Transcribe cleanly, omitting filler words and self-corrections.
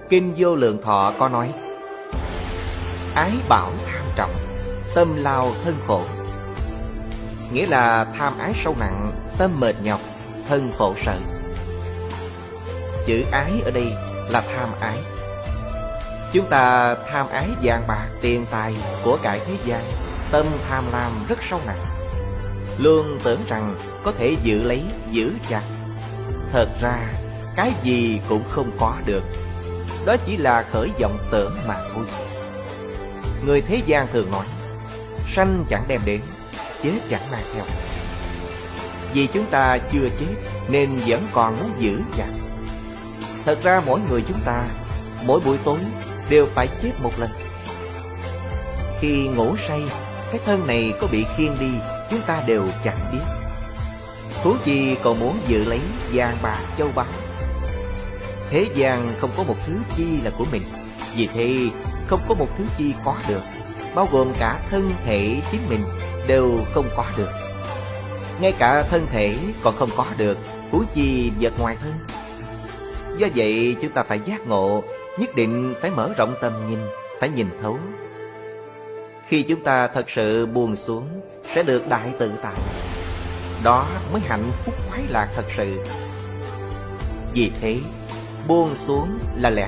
Kinh Vô Lượng Thọ có nói: ái bảo tham trọng, tâm lao thân khổ. Nghĩa là tham ái sâu nặng, tâm mệt nhọc, thân khổ sở. Chữ ái ở đây là tham ái. Chúng ta tham ái vàng bạc, tiền tài, của cải thế gian, tâm tham lam rất sâu nặng, luôn tưởng rằng có thể giữ lấy, giữ chặt. Thật ra cái gì cũng không có được. Đó chỉ là khởi vọng tưởng mà thôi. Người thế gian thường nói: sanh chẳng đem đến, chết chẳng mang theo. Vì chúng ta chưa chết nên vẫn còn muốn giữ chặt. Thật ra mỗi người chúng ta, mỗi buổi tối đều phải chết một lần. Khi ngủ say, cái thân này có bị khiêng đi, chúng ta đều chẳng biết. Huống chi còn muốn giữ lấy vàng bạc châu báu. Thế gian không có một thứ chi là của mình, vì thế không có một thứ chi có được, bao gồm cả thân thể chính mình đều không có được. Ngay cả thân thể còn không có được, huống chi vật ngoài thân. Do vậy chúng ta phải giác ngộ, nhất định phải mở rộng tầm nhìn, phải nhìn thấu. Khi chúng ta thật sự buông xuống, sẽ được đại tự tại. Đó mới hạnh phúc khoái lạc thật sự. Vì thế, buông xuống là lẽ